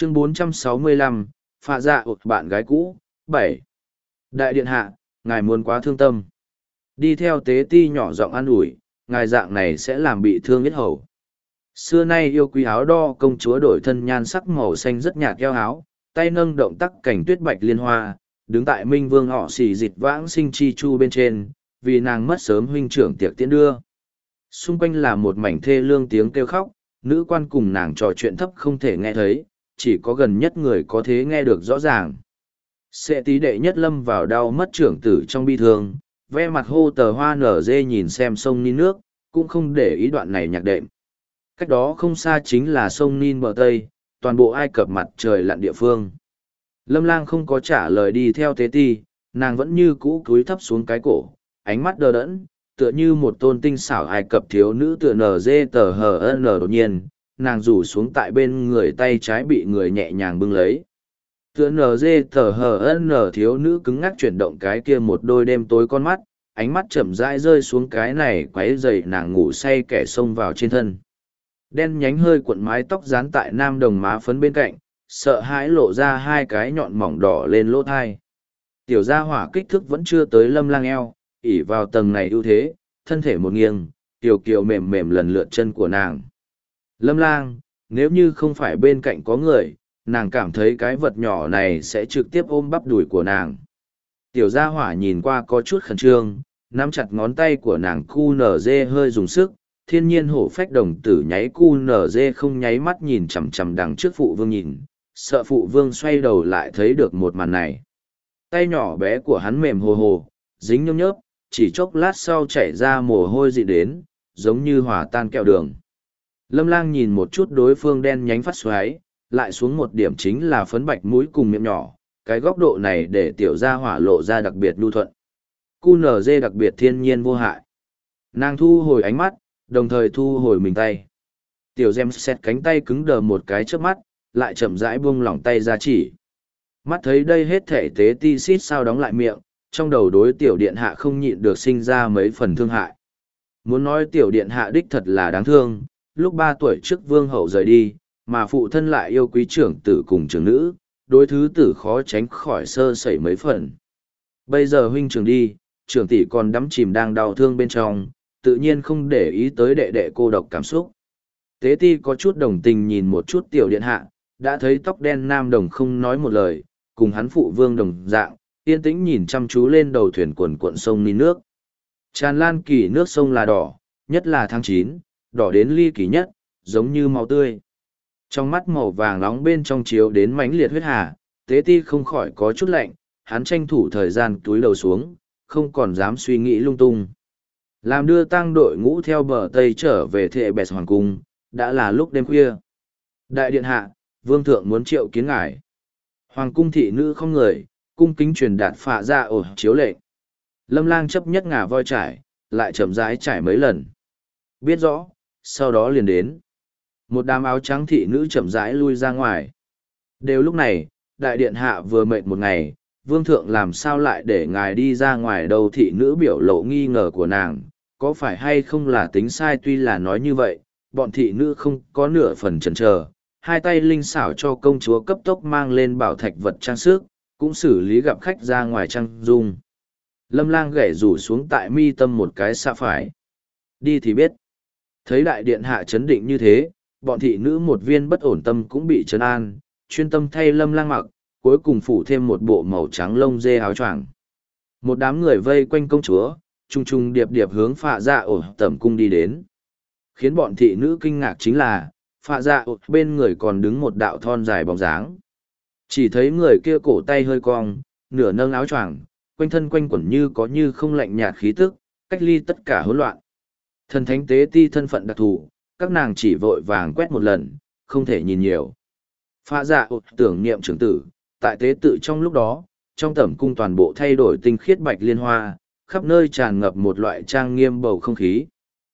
Chương 465, Phạ Dạ ột bạn gái cũ, 7. Đại điện hạ, ngài muốn quá thương tâm. Đi theo tế ti nhỏ giọng an ủi, ngài dạng này sẽ làm bị thương yết hầu. Xưa nay yêu quý áo đo công chúa đổi thân nhan sắc màu xanh rất nhạt eo áo, tay nâng động tác cảnh tuyết bạch liên hoa, đứng tại Minh Vương họ xì dịch vãng sinh chi chu bên trên, vì nàng mất sớm huynh trưởng tiệc tiễn đưa. Xung quanh là một mảnh thê lương tiếng kêu khóc, nữ quan cùng nàng trò chuyện thấp không thể nghe thấy, chỉ có gần nhất người có thể nghe được rõ ràng. Sẽ tí đệ nhất lâm vào đau mất trưởng tử trong bi thương, ve mặt hô tờ hoa nở dê nhìn xem sông Nin nước, cũng không để ý đoạn này nhạc đệm. Cách đó không xa chính là sông Nin bờ Tây, toàn bộ Ai Cập mặt trời lặn địa phương. Lâm Lang không có trả lời đi theo tế ti, nàng vẫn như cũ cúi thấp xuống cái cổ, ánh mắt đờ đẫn, tựa như một tôn tinh xảo Ai Cập thiếu nữ tựa nở dê tờ hờ n đột nhiên, nàng rủ xuống tại bên người tay trái bị người nhẹ nhàng bưng lấy. Tựa nở dê tờ hờ n thiếu nữ cứng ngắc chuyển động cái kia một đôi đêm tối con mắt, ánh mắt chậm rãi rơi xuống cái này quấy dày nàng ngủ say kẻ xông vào trên thân. Đen nhánh hơi cuộn mái tóc dán tại nam đồng má phấn bên cạnh, sợ hãi lộ ra hai cái nhọn mỏng đỏ lên lỗ thai. Tiểu gia hỏa kích thước vẫn chưa tới Lâm Lang eo, ỉ vào tầng này ưu thế, thân thể một nghiêng, kiều kiều mềm mềm lần lượt chân của nàng. Lâm Lang, nếu như không phải bên cạnh có người, nàng cảm thấy cái vật nhỏ này sẽ trực tiếp ôm bắp đùi của nàng. Tiểu gia hỏa nhìn qua có chút khẩn trương, nắm chặt ngón tay của nàng cu nở dê hơi dùng sức, thiên nhiên hổ phách đồng tử nháy cu nở dê không nháy mắt nhìn chằm chằm đằng trước phụ vương nhìn, sợ phụ vương xoay đầu lại thấy được một màn này. Tay nhỏ bé của hắn mềm hồ hồ, dính nhôm nhớp, chỉ chốc lát sau chảy ra mồ hôi dị đến, giống như hòa tan kẹo đường. Lâm Lang nhìn một chút đối phương đen nhánh phát xoáy, lại xuống một điểm chính là phấn bạch mũi cùng miệng nhỏ, cái góc độ này để tiểu gia hỏa lộ ra đặc biệt nhu thuận. QNZ đặc biệt thiên nhiên vô hại. Nàng thu hồi ánh mắt, đồng thời thu hồi mình tay. Tiểu Gem xét cánh tay cứng đờ một cái trước mắt, lại chậm rãi buông lỏng tay ra chỉ. Mắt thấy đây hết thể tế ti xít sao đóng lại miệng, trong đầu đối tiểu điện hạ không nhịn được sinh ra mấy phần thương hại. Muốn nói tiểu điện hạ đích thật là đáng thương, lúc 3 tuổi trước vương hậu rời đi, mà phụ thân lại yêu quý trưởng tử cùng trưởng nữ, đối thứ tử khó tránh khỏi sơ sẩy mấy phần. Bây giờ huynh trưởng đi, trưởng tỷ còn đắm chìm đang đau thương bên trong, tự nhiên không để ý tới đệ đệ cô độc cảm xúc. Tế ti có chút đồng tình nhìn một chút tiểu điện hạ, đã thấy tóc đen nam đồng không nói một lời, cùng hắn phụ vương đồng dạng, yên tĩnh nhìn chăm chú lên đầu thuyền quần cuộn sông Nin nước. Tràn lan kỳ nước sông là đỏ, nhất là tháng 9, đỏ đến ly kỳ nhất, giống như máu tươi. Trong mắt màu vàng nóng bên trong chiếu đến mãnh liệt huyết hà, tế ti không khỏi có chút lạnh, hắn tranh thủ thời gian túi đầu xuống, không còn dám suy nghĩ lung tung. Làm đưa tang đội ngũ theo bờ Tây trở về Thệ Bẹt Hoàng Cung, đã là lúc đêm khuya. Đại điện hạ, vương thượng muốn triệu kiến ngài. Hoàng cung thị nữ không người, cung kính truyền đạt Phạ Dạ ột chiếu lệnh. Lâm Lang chấp nhất ngả voi trải, lại chậm rãi trải mấy lần. Biết rõ, sau đó liền đến. Một đám áo trắng thị nữ chậm rãi lui ra ngoài. Đều lúc này, đại điện hạ vừa mệt một ngày, vương thượng làm sao lại để ngài đi ra ngoài đâu. Thị nữ biểu lộ nghi ngờ của nàng, có phải hay không là tính sai. Tuy là nói như vậy, bọn thị nữ không có nửa phần chần chờ, hai tay linh xảo cho công chúa cấp tốc mang lên bảo thạch vật trang sức, cũng xử lý gặp khách ra ngoài trang dung. Lâm Lang gảy rủ xuống tại mi tâm một cái xạ phải. Đi thì biết. Thấy đại điện hạ chấn định như thế, bọn thị nữ một viên bất ổn tâm cũng bị trấn an, chuyên tâm thay Lâm Lang mặc, cuối cùng phủ thêm một bộ màu trắng lông dê áo choàng. Một đám người vây quanh công chúa, trung trung điệp điệp hướng Phạ Dạ ột tẩm cung đi đến. Khiến bọn thị nữ kinh ngạc chính là, Phạ Dạ ột bên người còn đứng một đạo thon dài bóng dáng. Chỉ thấy người kia cổ tay hơi cong, nửa nâng áo choàng, quanh thân quanh quẩn như có như không lạnh nhạt khí tức, cách ly tất cả hỗn loạn. Thần thánh tế ti thân phận đặc thù, các nàng chỉ vội vàng quét một lần, không thể nhìn nhiều. Phạ Dạ ột tưởng niệm trưởng tử, tại tế tự trong lúc đó, trong tẩm cung toàn bộ thay đổi tinh khiết bạch liên hoa, khắp nơi tràn ngập một loại trang nghiêm bầu không khí.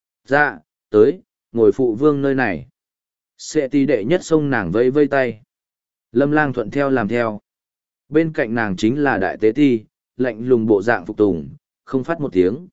Dạ, tới, ngồi phụ vương nơi này. Sẽ ti đệ nhất xông nàng vây vây tay. Lâm Lang thuận theo làm theo. Bên cạnh nàng chính là đại tế ti, lạnh lùng bộ dạng phục tùng, không phát một tiếng.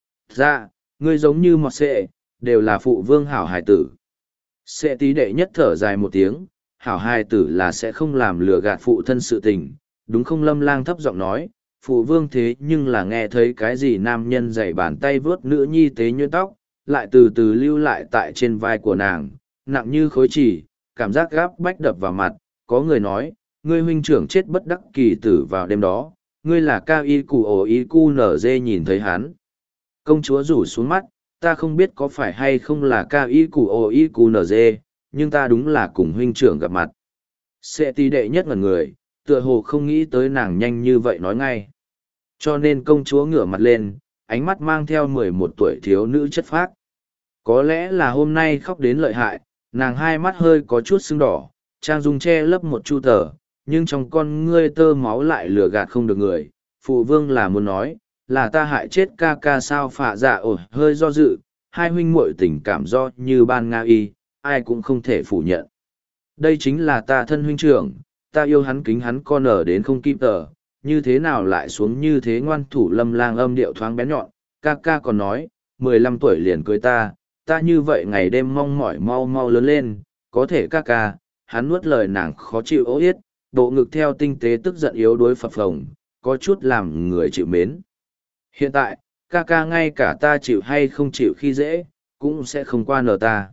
Dạ, ngươi giống như mọt sệ, đều là phụ vương hảo hải tử. Sệ tí đệ nhất thở dài một tiếng, hảo hài tử là sẽ không làm lừa gạt phụ thân sự tình, đúng không? Lâm Lang thấp giọng nói, phụ vương thế nhưng là nghe thấy cái gì nam nhân giày bàn tay vướt nữ nhi tế nhuyễn tóc, lại từ từ lưu lại tại trên vai của nàng, nặng như khối chỉ, cảm giác gáp bách đập vào mặt. Có người nói, ngươi huynh trưởng chết bất đắc kỳ tử vào đêm đó, ngươi là cao y cù ổ y cu nở dê nhìn thấy hắn. Công chúa rủ xuống mắt, ta không biết có phải hay không là cao y cù ổ y cu nở dê, nhưng ta đúng là cùng huynh trưởng gặp mặt. Sẽ tí đệ nhất ngần người, tựa hồ không nghĩ tới nàng nhanh như vậy nói ngay. Cho nên công chúa ngửa mặt lên, ánh mắt mang theo 11 tuổi thiếu nữ chất phác. Có lẽ là hôm nay khóc đến lợi hại, nàng hai mắt hơi có chút sưng đỏ, trang dung che lấp một chu tờ, nhưng trong con ngươi tơ máu lại lừa gạt không được người. Phụ vương là muốn nói, là ta hại chết ca ca sao? Phạ dạ ổi hơi do dự, hai huynh muội tình cảm do như ban Nga y, ai cũng không thể phủ nhận. Đây chính là ta thân huynh trưởng, ta yêu hắn kính hắn con ở đến không kịp tờ, như thế nào lại xuống như thế? Ngoan thủ. Lâm Lang âm điệu thoáng bén nhọn, ca ca còn nói, 15 tuổi liền cưới ta như vậy ngày đêm mong mỏi mau mau lớn lên, có thể ca ca, hắn nuốt lời nàng khó chịu ố yết, bộ ngực theo tinh tế tức giận yếu đuối phập phồng, có chút làm người chịu mến. Hiện tại, ca ca ngay cả ta chịu hay không chịu khi dễ, cũng sẽ không qua nở ta.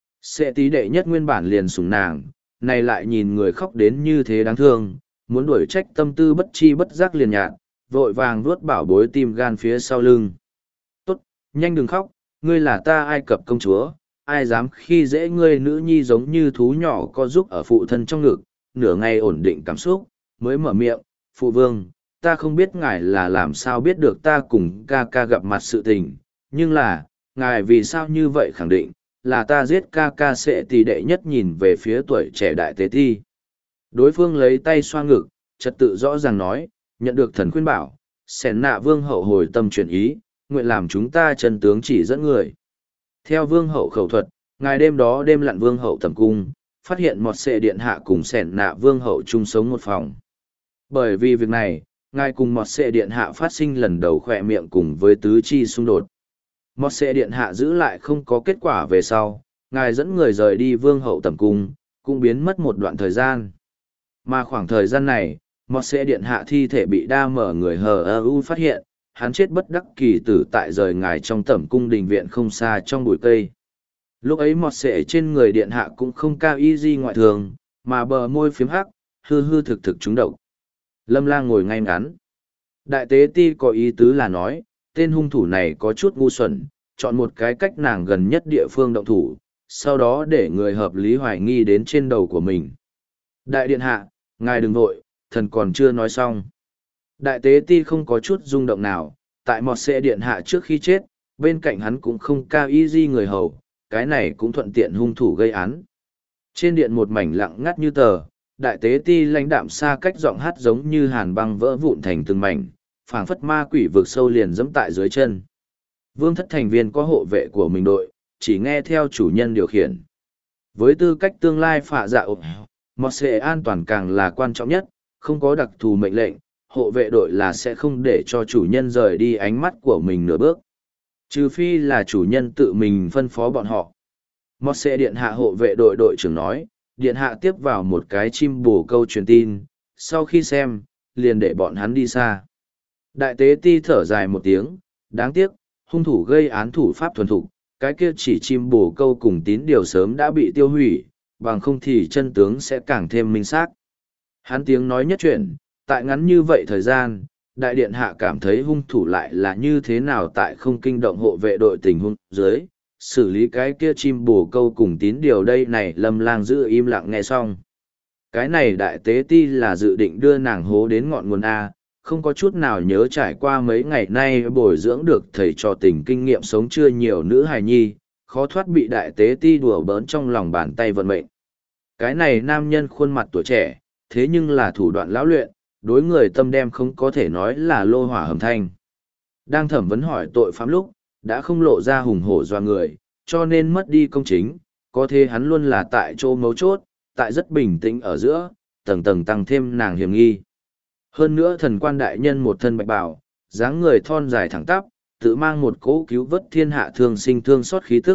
Sẽ tí đệ nhất nguyên bản liền sủng nàng, này lại nhìn người khóc đến như thế đáng thương, muốn đuổi trách tâm tư bất chi bất giác liền nhạt, vội vàng vuốt bảo bối tim gan phía sau lưng. Tốt, nhanh đừng khóc, ngươi là ta Ai Cập công chúa, ai dám khi dễ ngươi? Nữ nhi giống như thú nhỏ co giúp ở phụ thân trong ngực, nửa ngày ổn định cảm xúc, mới mở miệng, phụ vương, ta không biết ngài là làm sao biết được ta cùng ca ca gặp mặt sự tình, nhưng là, ngài vì sao như vậy khẳng định, là ta giết ca ca? Sẽ tỷ đệ nhất nhìn về phía tuổi trẻ đại tế thi. Đối phương lấy tay xoa ngực, trật tự rõ ràng nói, nhận được thần khuyên bảo, Sẻn Nạ vương hậu hồi tâm chuyển ý, nguyện làm chúng ta chân tướng chỉ dẫn người. Theo vương hậu khẩu thuật, ngài đêm đó đêm lặn vương hậu tầm cung, phát hiện một sệ điện hạ cùng Sẻn Nạ vương hậu chung sống một phòng. Bởi vì việc này, ngài cùng một sệ điện hạ phát sinh lần đầu khỏe miệng cùng với tứ chi xung đột. Một sệ điện hạ giữ lại không có kết quả về sau, ngài dẫn người rời đi vương hậu tầm cung, cũng biến mất một đoạn thời gian. Mà khoảng thời gian này, một sệ điện hạ thi thể bị đa mở người HU phát hiện, hắn chết bất đắc kỳ tử tại rời ngài trong tẩm cung đình viện không xa trong bụi cây. Lúc ấy một sệ trên người điện hạ cũng không cao y di ngoại thường, mà bờ môi phiếm hắc, hư hư thực thực trúng độc. Lâm Lang ngồi ngay ngắn. Đại tế ti có ý tứ là nói, tên hung thủ này có chút ngu xuẩn, chọn một cái cách nàng gần nhất địa phương động thủ, sau đó để người hợp lý hoài nghi đến trên đầu của mình. Đại điện hạ, ngài đừng vội, thần còn chưa nói xong. Đại tế ti không có chút rung động nào, tại một xe điện hạ trước khi chết, bên cạnh hắn cũng không cao y di người hầu, cái này cũng thuận tiện hung thủ gây án. Trên điện một mảnh lặng ngắt như tờ, đại tế ti lãnh đạm xa cách giọng hát giống như hàn băng vỡ vụn thành từng mảnh, phảng phất ma quỷ vực sâu liền dẫm tại dưới chân. Vương thất thành viên có hộ vệ của mình đội, chỉ nghe theo chủ nhân điều khiển. Với tư cách tương lai phạ dạ một xe an toàn càng là quan trọng nhất, không có đặc thù mệnh lệnh, hộ vệ đội là sẽ không để cho chủ nhân rời đi ánh mắt của mình nửa bước. Trừ phi là chủ nhân tự mình phân phó bọn họ. Một xe điện hạ hộ vệ đội đội trưởng nói, điện hạ tiếp vào một cái chim bồ câu truyền tin, sau khi xem, liền để bọn hắn đi xa. Đại tế ti thở dài một tiếng, đáng tiếc, hung thủ gây án thủ pháp thuần thục, cái kia chỉ chim bồ câu cùng tín điều sớm đã bị tiêu hủy, bằng không thì chân tướng sẽ càng thêm minh xác. Hắn tiếng nói nhất chuyện, tại ngắn như vậy thời gian, đại điện hạ cảm thấy hung thủ lại là như thế nào tại không kinh động hộ vệ đội tình huống dưới, xử lý cái kia chim bồ câu cùng tín điều đây này. Lâm Lang giữ im lặng nghe xong. Cái này đại tế ti là dự định đưa nàng hố đến ngọn nguồn A, không có chút nào nhớ trải qua mấy ngày nay bồi dưỡng được thầy trò tình kinh nghiệm sống chưa nhiều nữ hài nhi, khó thoát bị đại tế ti đùa bỡn trong lòng bàn tay vận mệnh. Cái này nam nhân khuôn mặt tuổi trẻ, thế nhưng là thủ đoạn lão luyện, đối người tâm đem không có thể nói là lô hỏa hầm thanh. Đang thẩm vấn hỏi tội phạm lúc, đã không lộ ra hùng hổ doa người, cho nên mất đi công chính, có thể hắn luôn là tại chỗ mấu chốt, tại rất bình tĩnh ở giữa, tầng tầng tăng thêm nàng hiểm nghi. Hơn nữa thần quan đại nhân một thân bạch bào, dáng người thon dài thẳng tắp, tự mang một cỗ cứu vớt thiên hạ thương sinh thương xót khí tức,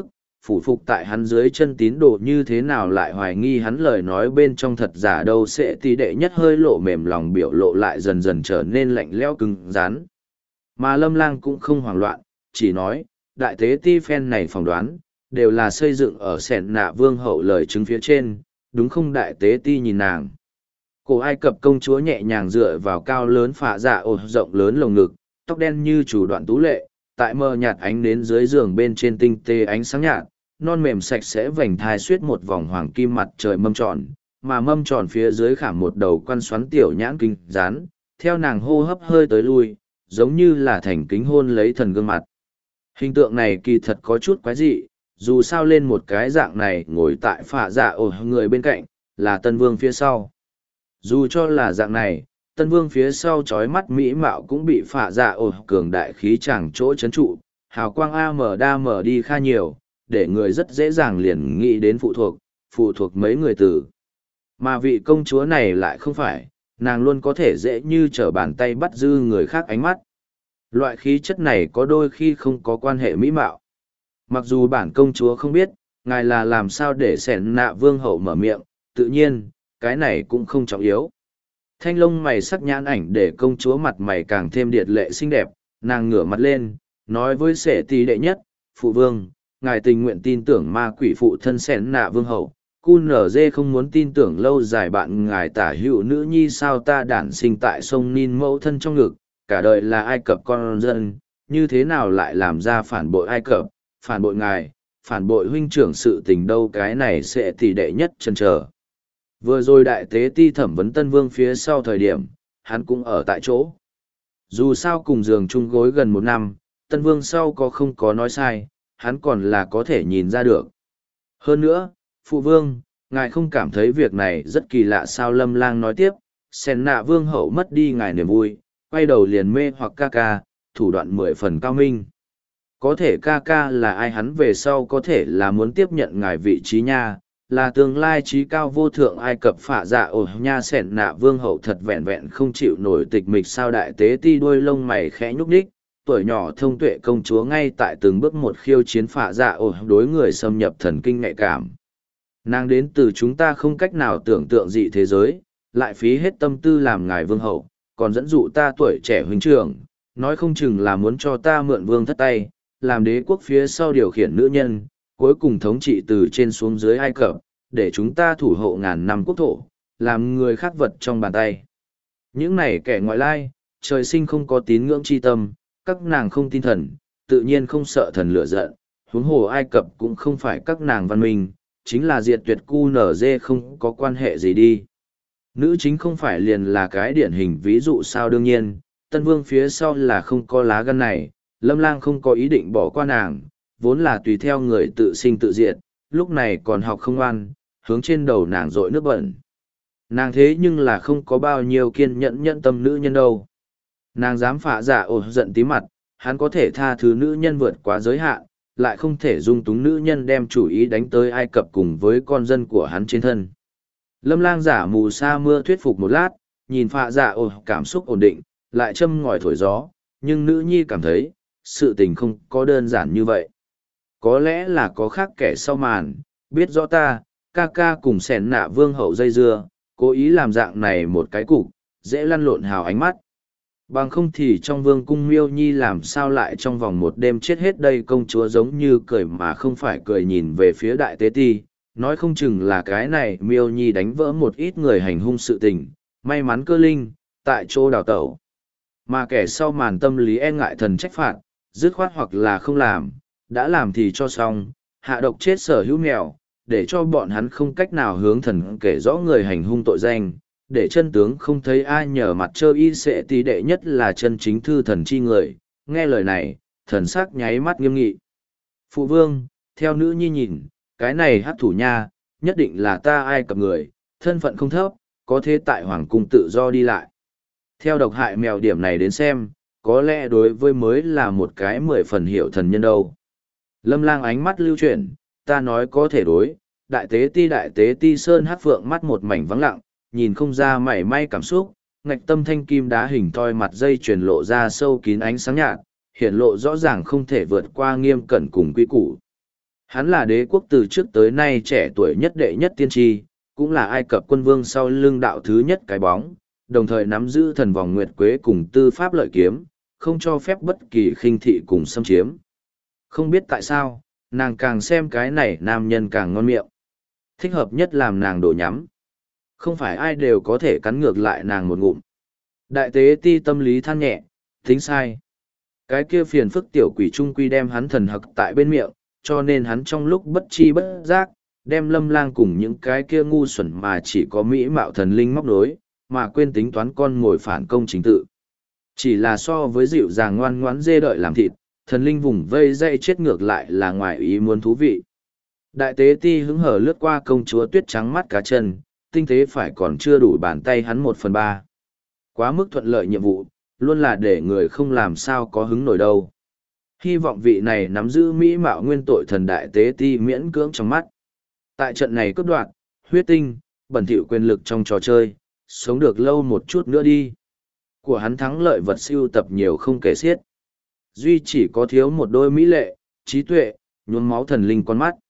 phủ phục tại hắn dưới chân tín đồ như thế nào lại hoài nghi hắn lời nói bên trong thật giả đâu. Sẽ tí đệ nhất hơi lộ mềm lòng, biểu lộ lại dần dần trở nên lạnh lẽo cứng rắn. Mà Lâm Lang cũng không hoảng loạn, chỉ nói, đại tế ti phen này phỏng đoán, đều là xây dựng ở sẻn nạ vương hậu lời chứng phía trên, đúng không? Đại tế ti nhìn nàng. Cổ Ai Cập công chúa nhẹ nhàng dựa vào cao lớn phạ dạ ổ rộng lớn lồng ngực, tóc đen như chủ đoạn tú lệ, tại mờ nhạt ánh đến dưới giường bên trên tinh tế ánh sáng nhạt, non mềm sạch sẽ vành thai suýt một vòng hoàng kim mặt trời mâm tròn, mà mâm tròn phía dưới khảm một đầu quan xoắn tiểu nhãn kinh rán, theo nàng hô hấp hơi tới lui, giống như là thành kính hôn lấy thần gương mặt. Hình tượng này kỳ thật có chút quái dị, dù sao lên một cái dạng này ngồi tại phạ dạ ổ người bên cạnh, là tân vương phía sau. Dù cho là dạng này, tân vương phía sau trói mắt mỹ mạo cũng bị phạ dạ ổ cường đại khí chẳng chỗ chấn trụ, hào quang đa mở đi kha nhiều, để người rất dễ dàng liền nghĩ đến phụ thuộc mấy người tử. Mà vị công chúa này lại không phải, nàng luôn có thể dễ như trở bàn tay bắt dư người khác ánh mắt. Loại khí chất này có đôi khi không có quan hệ mỹ mạo. Mặc dù bản công chúa không biết, ngài là làm sao để sẻn nạ vương hậu mở miệng, tự nhiên, cái này cũng không trọng yếu. Thanh lông mày sắc nhãn ảnh để công chúa mặt mày càng thêm điệt lệ xinh đẹp, nàng ngửa mặt lên, nói với sẻ tí đệ nhất, phụ vương, ngài tình nguyện tin tưởng ma quỷ phụ thân sẻn nạ vương hậu, QNZ không muốn tin tưởng lâu dài bạn ngài tả hữu nữ nhi sao ta đản sinh tại sông Nin mẫu thân trong ngực, cả đời là Ai Cập con dân, như thế nào lại làm ra phản bội Ai Cập, phản bội ngài, phản bội huynh trưởng sự tình đâu. Cái này sẽ tỷ đệ nhất chân chờ. Vừa rồi đại tế ti thẩm vấn tân vương phía sau thời điểm, hắn cũng ở tại chỗ. Dù sao cùng giường chung gối gần một năm, tân vương sau có không có nói sai, hắn còn là có thể nhìn ra được. Hơn nữa, phụ vương, ngài không cảm thấy việc này rất kỳ lạ sao? Lâm Lang nói tiếp, sen nạ vương hậu mất đi ngài niềm vui, quay đầu liền mê hoặc ca ca, thủ đoạn 10 phần cao minh. Có thể ca ca là ai, hắn về sau có thể là muốn tiếp nhận ngài vị trí nha, là tương lai trí cao vô thượng Ai Cập phạ dạ ổ nha. Sẻn nạ vương hậu thật vẹn vẹn không chịu nổi tịch mịch sao? Đại tế ti đuôi lông mày khẽ nhúc nhích, tuổi nhỏ thông tuệ công chúa ngay tại từng bước một khiêu chiến phạ dạ ổ đối người xâm nhập thần kinh nhạy cảm. Nàng đến từ chúng ta không cách nào tưởng tượng dị thế giới, lại phí hết tâm tư làm ngài vương hậu, còn dẫn dụ ta tuổi trẻ huynh trưởng, nói không chừng là muốn cho ta mượn vương thất tay, làm đế quốc phía sau điều khiển nữ nhân, cuối cùng thống trị từ trên xuống dưới Ai Cập, để chúng ta thủ hộ ngàn năm quốc thổ, làm người khác vật trong bàn tay. Những này kẻ ngoại lai, trời sinh không có tín ngưỡng chi tâm, các nàng không tin thần, tự nhiên không sợ thần lửa giận, huống hồ Ai Cập cũng không phải các nàng văn minh, chính là diệt tuyệt QNZ không có quan hệ gì đi. Nữ chính không phải liền là cái điển hình ví dụ sao? Đương nhiên, tân vương phía sau là không có lá gan này, Lâm Lang không có ý định bỏ qua nàng, vốn là tùy theo người tự sinh tự diệt, lúc này còn học không ngoan, hướng trên đầu nàng rội nước bẩn. Nàng thế nhưng là không có bao nhiêu kiên nhẫn nhẫn tâm nữ nhân đâu. Nàng dám phạ dạ ổ giận tí mặt, hắn có thể tha thứ nữ nhân vượt quá giới hạn, lại không thể dung túng nữ nhân đem chủ ý đánh tới Ai Cập cùng với con dân của hắn trên thân. Lâm Lang giả mù sa mưa thuyết phục một lát, nhìn phạ dạ ổ cảm xúc ổn định, lại châm ngòi thổi gió, nhưng nữ nhi cảm thấy, sự tình không có đơn giản như vậy. Có lẽ là có khác kẻ sau màn, biết rõ ta, ca ca cùng sẻn nạ vương hậu dây dưa, cố ý làm dạng này một cái cục, dễ lăn lộn hào ánh mắt. Bằng không thì trong vương cung miêu nhi làm sao lại trong vòng một đêm chết hết đây. Công chúa giống như cười mà không phải cười nhìn về phía đại tế ti, nói không chừng là cái này miêu nhi đánh vỡ một ít người hành hung sự tình, may mắn cơ linh, tại chỗ đào tẩu. Mà kẻ sau màn tâm lý e ngại thần trách phạt, dứt khoát hoặc là không làm, đã làm thì cho xong, hạ độc chết sở hữu mèo, để cho bọn hắn không cách nào hướng thần kể rõ người hành hung tội danh, để chân tướng không thấy ai nhờ mặt trơ y sẽ tí đệ nhất là chân chính thư thần chi người. Nghe lời này, thần sắc nháy mắt nghiêm nghị. Phụ vương, theo nữ nhi nhìn, cái này hát thủ nha, nhất định là ta Ai Cập người, thân phận không thấp, có thế tại hoàng cung tự do đi lại. Theo độc hại mèo điểm này đến xem, có lẽ đối với mới là một cái 10 phần hiểu thần nhân đâu. Lâm Lang ánh mắt lưu chuyển, ta nói có thể đối, đại tế ti sơn hát phượng mắt một mảnh vắng lặng, nhìn không ra mảy may cảm xúc, ngạch tâm thanh kim đá hình thoi mặt dây chuyển lộ ra sâu kín ánh sáng nhạt, hiện lộ rõ ràng không thể vượt qua nghiêm cẩn cùng quy củ. Hắn là đế quốc từ trước tới nay trẻ tuổi nhất đệ nhất tiên tri, cũng là Ai Cập quân vương sau lưng đạo thứ nhất cái bóng, đồng thời nắm giữ thần vòng nguyệt quế cùng tư pháp lợi kiếm, không cho phép bất kỳ khinh thị cùng xâm chiếm. Không biết tại sao, nàng càng xem cái này nam nhân càng ngon miệng. Thích hợp nhất làm nàng đổ nhắm. Không phải ai đều có thể cắn ngược lại nàng một ngụm. Đại tế ti tâm lý than nhẹ, tính sai. Cái kia phiền phức tiểu quỷ trung quy đem hắn thần hặc tại bên miệng, cho nên hắn trong lúc bất chi bất giác, đem Lâm Lang cùng những cái kia ngu xuẩn mà chỉ có mỹ mạo thần linh móc nối, mà quên tính toán con ngồi phản công chính tự. Chỉ là so với dịu dàng ngoan ngoãn dê đợi làm thịt, thần linh vùng vây dây chết ngược lại là ngoài ý muốn thú vị. Đại tế ti hứng hở lướt qua công chúa tuyết trắng mắt cá chân, tinh tế phải còn chưa đủ bàn tay hắn 1/3. Quá mức thuận lợi nhiệm vụ, luôn là để người không làm sao có hứng nổi đâu. Hy vọng vị này nắm giữ mỹ mạo nguyên tội thần đại tế ti miễn cưỡng trong mắt. Tại trận này cướp đoạt, huyết tinh, bẩn thỉu quyền lực trong trò chơi, sống được lâu một chút nữa đi. Của hắn thắng lợi vật siêu tập nhiều không kể xiết. Duy chỉ có thiếu một đôi mỹ lệ, trí tuệ, nhuốm máu thần linh con mắt.